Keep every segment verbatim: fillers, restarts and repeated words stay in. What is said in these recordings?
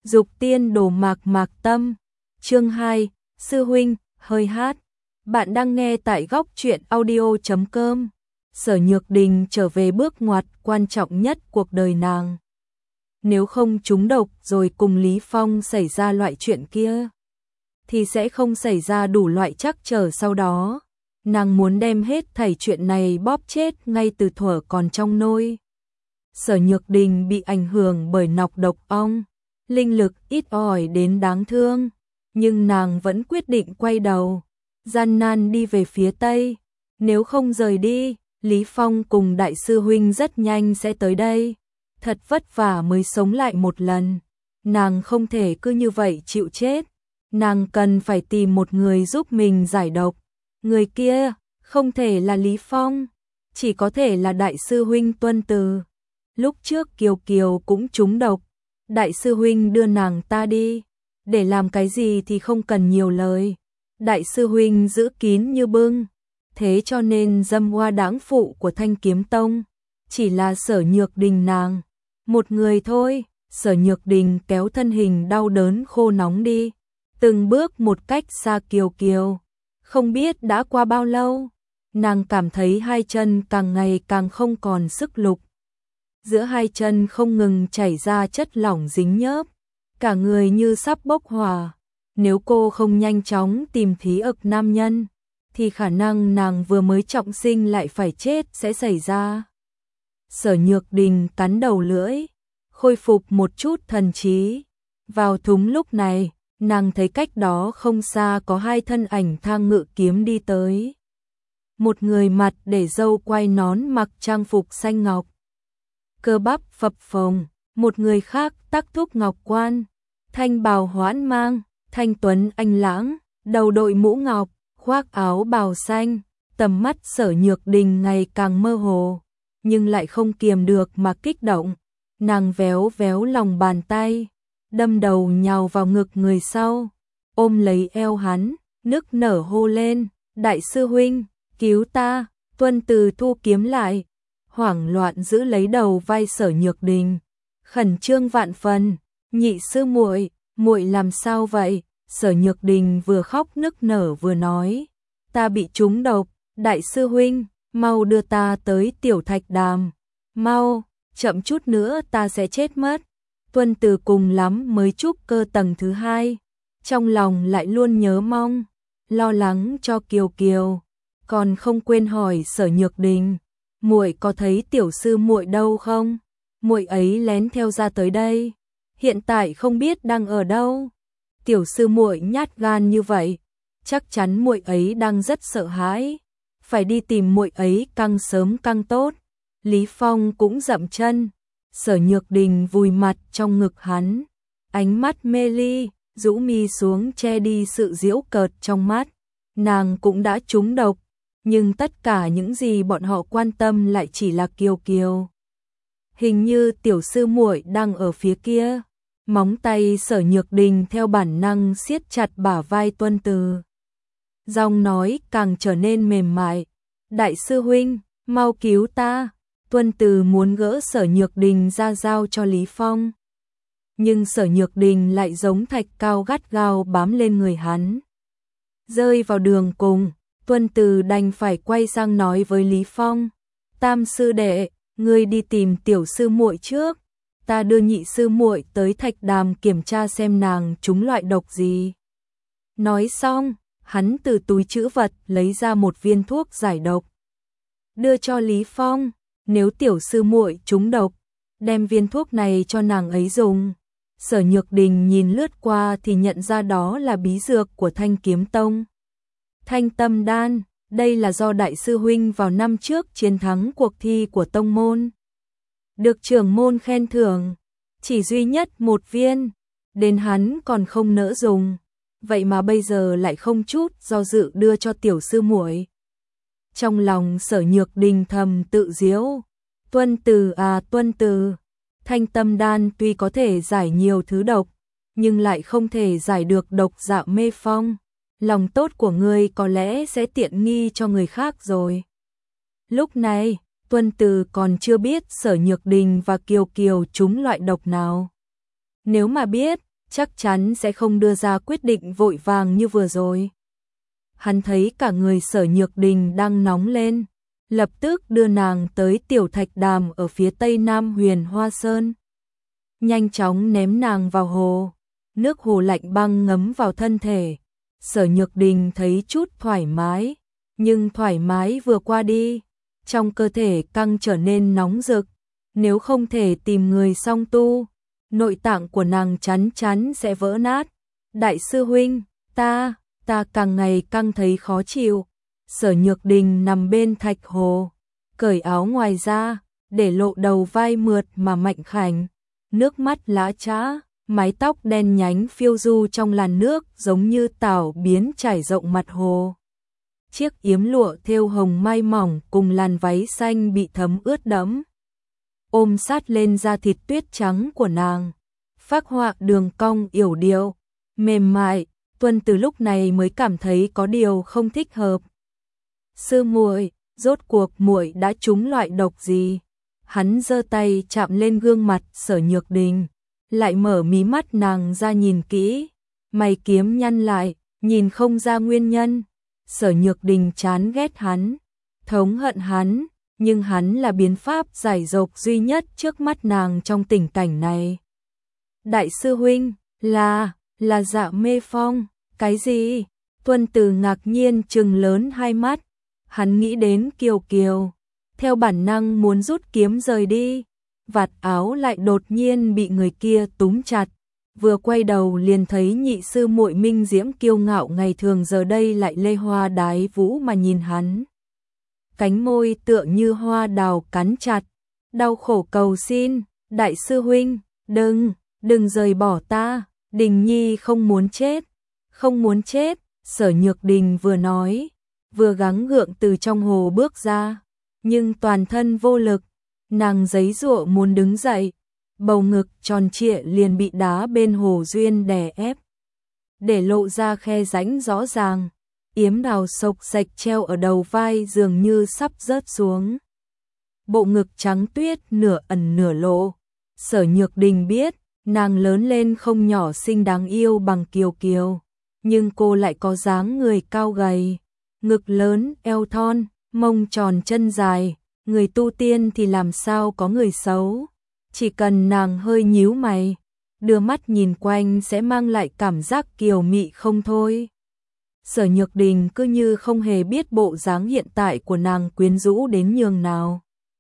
Dục tiên đồ mạc mạc tâm. Chương hai, sư huynh, hơi hát. Bạn đang nghe tại góc truyện audio chấm com. Sở Nhược Đình trở về bước ngoặt quan trọng nhất cuộc đời nàng. Nếu không trúng độc rồi cùng Lý Phong xảy ra loại chuyện kia, thì sẽ không xảy ra đủ loại trắc trở sau đó. Nàng muốn đem hết thảy chuyện này bóp chết ngay từ thuở còn trong nôi. Sở Nhược Đình bị ảnh hưởng bởi nọc độc ong, linh lực ít ỏi đến đáng thương, nhưng nàng vẫn quyết định quay đầu, gian nan đi về phía Tây. Nếu không rời đi, Lý Phong cùng đại sư huynh rất nhanh sẽ tới đây. Thật vất vả mới sống lại một lần, nàng không thể cứ như vậy chịu chết. Nàng cần phải tìm một người giúp mình giải độc. Người kia không thể là Lý Phong, chỉ có thể là đại sư huynh Tuân Từ. Lúc trước Kiều Kiều cũng trúng độc, đại sư huynh đưa nàng ta đi, để làm cái gì thì không cần nhiều lời. Đại sư huynh giữ kín như bưng, thế cho nên dâm hoa đáng phụ của Thanh Kiếm Tông chỉ là Sở Nhược Đình nàng một người thôi. Sở Nhược Đình kéo thân hình đau đớn khô nóng đi, từng bước một cách xa Kiều Kiều. Không biết đã qua bao lâu, nàng cảm thấy hai chân càng ngày càng không còn sức lực. Giữa hai chân không ngừng chảy ra chất lỏng dính nhớp, cả người như sắp bốc hỏa. Nếu cô không nhanh chóng tìm thí ực nam nhân, thì khả năng nàng vừa mới trọng sinh lại phải chết sẽ xảy ra. Sở Nhược Đình cắn đầu lưỡi, khôi phục một chút thần trí. Vào thúng lúc này, nàng thấy cách đó không xa có hai thân ảnh thang ngự kiếm đi tới. Một người mặt để râu quai nón mặc trang phục xanh ngọc, cơ bắp phập phồng, một người khác tắc thúc ngọc quan, thanh bào hoãn mang, thanh tuấn anh lãng, đầu đội mũ ngọc, khoác áo bào xanh. Tầm mắt Sở Nhược Đình ngày càng mơ hồ, nhưng lại không kiềm được mà kích động. Nàng véo véo lòng bàn tay, đâm đầu nhào vào ngực người sau, ôm lấy eo hắn, nức nở hô lên, đại sư huynh, cứu ta. Tuân Từ thu kiếm lại, hoảng loạn giữ lấy đầu vai Sở Nhược Đình, khẩn trương vạn phần, nhị sư muội, muội làm sao vậy? Sở Nhược Đình vừa khóc nức nở vừa nói, ta bị trúng độc, đại sư huynh, mau đưa ta tới Tiểu Thạch Đàm, mau, chậm chút nữa ta sẽ chết mất. Tuân Từ cùng lắm mới trúc cơ tầng thứ hai, trong lòng lại luôn nhớ mong, lo lắng cho Kiều Kiều, còn không quên hỏi Sở Nhược Đình, muội có thấy tiểu sư muội đâu không? Muội ấy lén theo ra tới đây, hiện tại không biết đang ở đâu. Tiểu sư muội nhát gan như vậy, chắc chắn muội ấy đang rất sợ hãi, phải đi tìm muội ấy càng sớm càng tốt. Lý Phong cũng dậm chân. Sở Nhược Đình vùi mặt trong ngực hắn, ánh mắt mê ly, rũ mi xuống che đi sự giễu cợt trong mắt. Nàng cũng đã trúng độc, nhưng tất cả những gì bọn họ quan tâm lại chỉ là Kiều Kiều. Hình như tiểu sư muội đang ở phía kia. Móng tay Sở Nhược Đình theo bản năng siết chặt bả vai Tuân Từ. Giọng nói càng trở nên mềm mại, đại sư huynh, mau cứu ta. Tuân Từ muốn gỡ Sở Nhược Đình ra giao cho Lý Phong, nhưng Sở Nhược Đình lại giống thạch cao gắt gao bám lên người hắn. Rơi vào đường cùng, Tuân Từ đành phải quay sang nói với Lý Phong, tam sư đệ, ngươi đi tìm tiểu sư muội trước, ta đưa nhị sư muội tới Thạch Đàm kiểm tra xem nàng trúng loại độc gì. Nói xong, hắn từ túi trữ vật lấy ra một viên thuốc giải độc, đưa cho Lý Phong. Nếu tiểu sư muội trúng độc, đem viên thuốc này cho nàng ấy dùng. Sở Nhược Đình nhìn lướt qua thì nhận ra đó là bí dược của Thanh Kiếm Tông. Thanh Tâm Đan, đây là do đại sư huynh vào năm trước chiến thắng cuộc thi của tông môn, được trưởng môn khen thưởng, chỉ duy nhất một viên, đến hắn còn không nỡ dùng, vậy mà bây giờ lại không chút do dự đưa cho tiểu sư muội. Trong lòng Sở Nhược Đình thầm tự giễu, Tuân Từ à Tuân Từ, Thanh Tâm Đan tuy có thể giải nhiều thứ độc, nhưng lại không thể giải được độc dạ mê phong. Lòng tốt của ngươi có lẽ sẽ tiện nghi cho người khác rồi. Lúc này, Tuân Từ còn chưa biết Sở Nhược Đình và Kiều Kiều trúng loại độc nào. Nếu mà biết, chắc chắn sẽ không đưa ra quyết định vội vàng như vừa rồi. Hắn thấy cả người Sở Nhược Đình đang nóng lên, lập tức đưa nàng tới tiểu thạch đàm ở phía tây nam Huyền Hoa Sơn. Nhanh chóng ném nàng vào hồ, nước hồ lạnh băng ngấm vào thân thể. Sở Nhược Đình thấy chút thoải mái, nhưng thoải mái vừa qua đi, trong cơ thể căng trở nên nóng rực. Nếu không thể tìm người song tu, nội tạng của nàng chắn chắn sẽ vỡ nát. Đại sư huynh, ta, ta càng ngày càng thấy khó chịu. Sở Nhược Đình nằm bên thạch hồ, cởi áo ngoài ra, để lộ đầu vai mượt mà mảnh khảnh, nước mắt lã chã, mái tóc đen nhánh phiêu du trong làn nước giống như tảo biến trải rộng mặt hồ. Chiếc yếm lụa thêu hồng mai mỏng cùng làn váy xanh bị thấm ướt đẫm, ôm sát lên da thịt tuyết trắng của nàng, phác họa đường cong yểu điệu, mềm mại. Tuân từ lúc này mới cảm thấy có điều không thích hợp. Sư muội, rốt cuộc muội đã trúng loại độc gì? Hắn giơ tay chạm lên gương mặt Sở Nhược Đình, lại mở mí mắt nàng ra nhìn kỹ, mày kiếm nhăn lại, nhìn không ra nguyên nhân. Sở Nhược Đình chán ghét hắn, thống hận hắn, nhưng hắn là biện pháp giải độc duy nhất trước mắt nàng trong tình cảnh này. Đại sư huynh, là, là Dạ Mê Phong, cái gì? Tuân Từ ngạc nhiên trừng lớn hai mắt, hắn nghĩ đến Kiều Kiều, theo bản năng muốn rút kiếm rời đi, vạt áo lại đột nhiên bị người kia túm chặt, vừa quay đầu liền thấy nhị sư muội Minh Diễm kiêu ngạo ngày thường giờ đây lại lê hoa đái vũ mà nhìn hắn. Cánh môi tựa như hoa đào cắn chặt, đau khổ cầu xin, đại sư huynh, đừng, đừng rời bỏ ta, Đình Nhi không muốn chết, không muốn chết. Sở Nhược Đình vừa nói, vừa gắng gượng từ trong hồ bước ra, nhưng toàn thân vô lực, nàng giãy giụa muốn đứng dậy, bầu ngực tròn trịa liền bị đá bên hồ duyên đè ép, để lộ ra khe rãnh rõ ràng, yếm đào sộc sạch treo ở đầu vai dường như sắp rớt xuống. Bộ ngực trắng tuyết nửa ẩn nửa lộ. Sở Nhược Đình biết, nàng lớn lên không nhỏ xinh đáng yêu bằng Kiều Kiều, nhưng cô lại có dáng người cao gầy, ngực lớn, eo thon, mông tròn chân dài, người tu tiên thì làm sao có người xấu. Chỉ cần nàng hơi nhíu mày, đưa mắt nhìn quanh sẽ mang lại cảm giác kiều mị không thôi. Sở Nhược Đình cứ như không hề biết bộ dáng hiện tại của nàng quyến rũ đến nhường nào.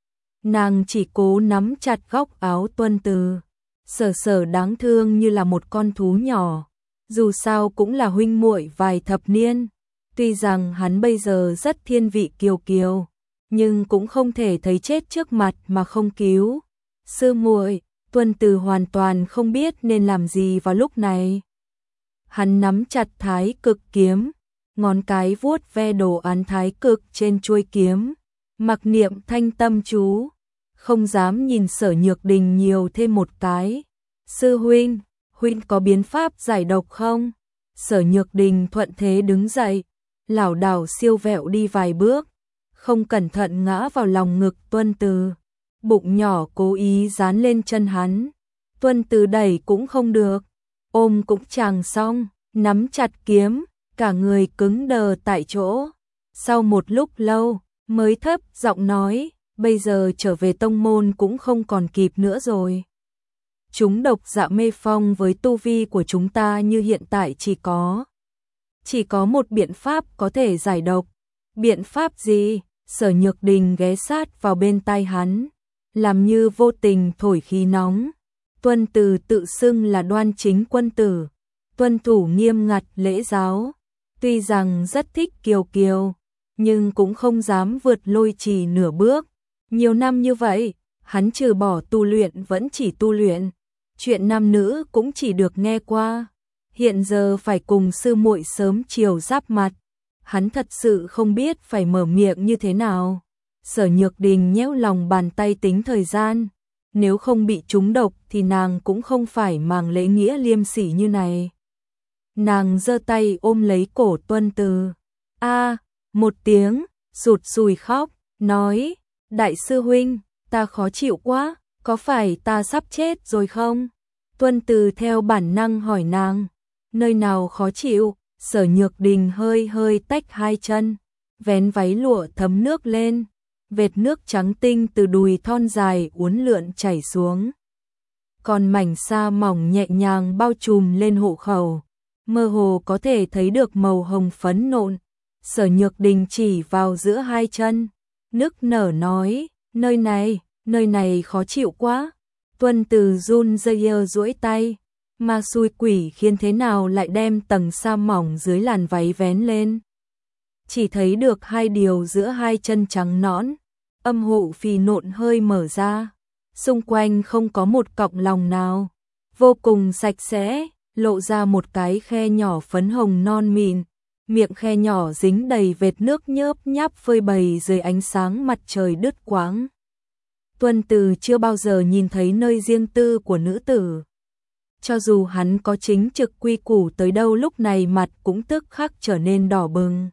Nàng chỉ cố nắm chặt góc áo Tuân Từ, Sở Sở đáng thương như là một con thú nhỏ, dù sao cũng là huynh muội vài thập niên, tuy rằng hắn bây giờ rất thiên vị Kiều Kiều, nhưng cũng không thể thấy chết trước mặt mà không cứu. Sư muội, Tuân Từ hoàn toàn không biết nên làm gì vào lúc này. Hắn nắm chặt thái cực kiếm, ngón cái vuốt ve đồ án thái cực trên chuôi kiếm, mặc niệm thanh tâm chú, không dám nhìn Sở Nhược Đình nhiều thêm một cái. Sư huynh, huynh có biện pháp giải độc không? Sở Nhược Đình thuận thế đứng dậy, lảo đảo siêu vẹo đi vài bước, không cẩn thận ngã vào lòng ngực Tuân Từ, bụng nhỏ cố ý dán lên chân hắn. Tuân Từ đẩy cũng không được, ôm cũng chẳng xong, nắm chặt kiếm, cả người cứng đờ tại chỗ. Sau một lúc lâu, mới thấp giọng nói, bây giờ trở về tông môn cũng không còn kịp nữa rồi. Chúng độc Dạ Mê Phong với tu vi của chúng ta như hiện tại chỉ có Chỉ có một biện pháp có thể giải độc. Biện pháp gì? Sở Nhược Đình ghé sát vào bên tai hắn, làm như vô tình thổi khí nóng. Tuân Từ tự xưng là đoan chính quân tử, tuân thủ nghiêm ngặt lễ giáo, tuy rằng rất thích Kiều Kiều, nhưng cũng không dám vượt lôi trì nửa bước. Nhiều năm như vậy, hắn trừ bỏ tu luyện vẫn chỉ tu luyện, chuyện nam nữ cũng chỉ được nghe qua. Hiện giờ phải cùng sư muội sớm chiều giáp mặt, hắn thật sự không biết phải mở miệng như thế nào. Sở Nhược Đình nhéo lòng bàn tay tính thời gian, nếu không bị trúng độc thì nàng cũng không phải màng lễ nghĩa liêm sỉ như này. Nàng giơ tay ôm lấy cổ Tuân Từ, a một tiếng, sụt sùi khóc, nói, đại sư huynh, ta khó chịu quá, có phải ta sắp chết rồi không? Tuân Từ theo bản năng hỏi nàng, nơi nào khó chịu? Sở Nhược Đình hơi hơi tách hai chân, vén váy lụa thấm nước lên, vệt nước trắng tinh từ đùi thon dài uốn lượn chảy xuống. Còn mảnh sa mỏng nhẹ nhàng bao trùm lên hộ khẩu, mơ hồ có thể thấy được màu hồng phấn nộn. Sở Nhược Đình chỉ vào giữa hai chân, nức nở nói, nơi này, nơi này khó chịu quá. Tuân Từ run rẩy duỗi tay, ma xui quỷ khiến thế nào lại đem tầng sa mỏng dưới làn váy vén lên. Chỉ thấy được hai điều giữa hai chân trắng nõn, âm hộ phì nộn hơi mở ra, xung quanh không có một cọng lòng nào, vô cùng sạch sẽ, lộ ra một cái khe nhỏ phấn hồng non mịn, miệng khe nhỏ dính đầy vệt nước nhớp nháp phơi bày dưới ánh sáng mặt trời đứt quãng. Tuân Từ chưa bao giờ nhìn thấy nơi riêng tư của nữ tử. Cho dù hắn có chính trực quy củ tới đâu lúc này mặt cũng tức khắc trở nên đỏ bừng.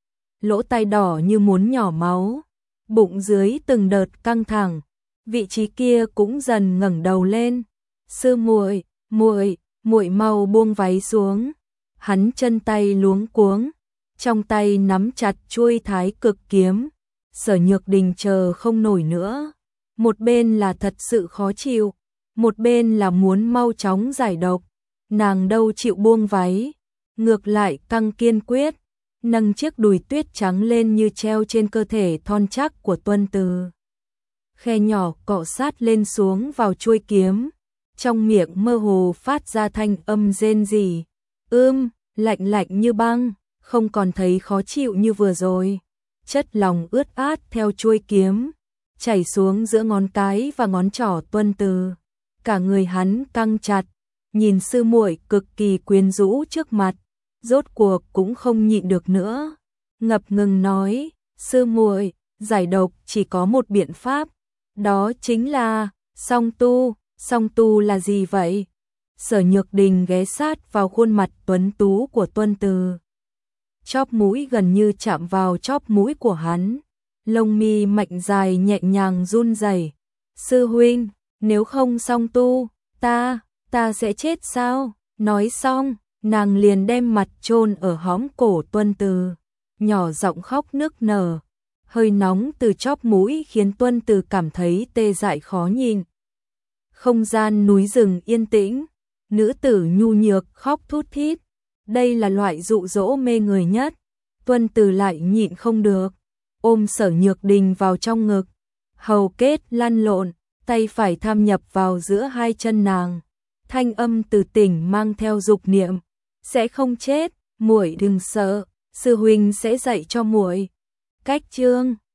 Lỗ tai đỏ như muốn nhỏ máu, bụng dưới từng đợt căng thẳng, vị trí kia cũng dần ngẩng đầu lên. Sư muội, muội, muội mau buông váy xuống. Hắn chân tay luống cuống, trong tay nắm chặt chuôi thái cực kiếm. Sở Nhược Đình chờ không nổi nữa, một bên là thật sự khó chịu, một bên là muốn mau chóng giải độc. Nàng đâu chịu buông váy, ngược lại căng kiên quyết, nâng chiếc đùi tuyết trắng lên như treo trên cơ thể thon chắc của Tuân Từ. Khe nhỏ cọ sát lên xuống vào chuôi kiếm, trong miệng mơ hồ phát ra thanh âm rên rỉ, ưm, lạnh lạnh như băng, không còn thấy khó chịu như vừa rồi. Chất lòng ướt át theo chuôi kiếm, chảy xuống giữa ngón cái và ngón trỏ Tuân Từ. Cả người hắn căng chặt, nhìn sư muội cực kỳ quyến rũ trước mặt, rốt cuộc cũng không nhịn được nữa, ngập ngừng nói, sư muội, giải độc chỉ có một biện pháp, đó chính là song tu. Song tu là gì vậy? Sở Nhược Đình ghé sát vào khuôn mặt tuấn tú của Tuân Từ, chóp mũi gần như chạm vào chóp mũi của hắn, lông mi mạnh dài nhẹ nhàng run rẩy. Sư huynh, nếu không song tu, ta, ta sẽ chết sao? Nói xong, nàng liền đem mặt chôn ở hõm cổ Tuân Từ, nhỏ giọng khóc nức nở. Hơi nóng từ chóp mũi khiến Tuân Từ cảm thấy tê dại khó nhìn. Không gian núi rừng yên tĩnh, nữ tử nhu nhược khóc thút thít, đây là loại dụ dỗ mê người nhất. Tuân Từ lại nhịn không được, ôm Sở Nhược Đình vào trong ngực, hầu kết lăn lộn, tay phải tham nhập vào giữa hai chân nàng, thanh âm từ tỉnh mang theo dục niệm, sẽ không chết, muội đừng sợ, sư huynh sẽ dạy cho muội. Cách chương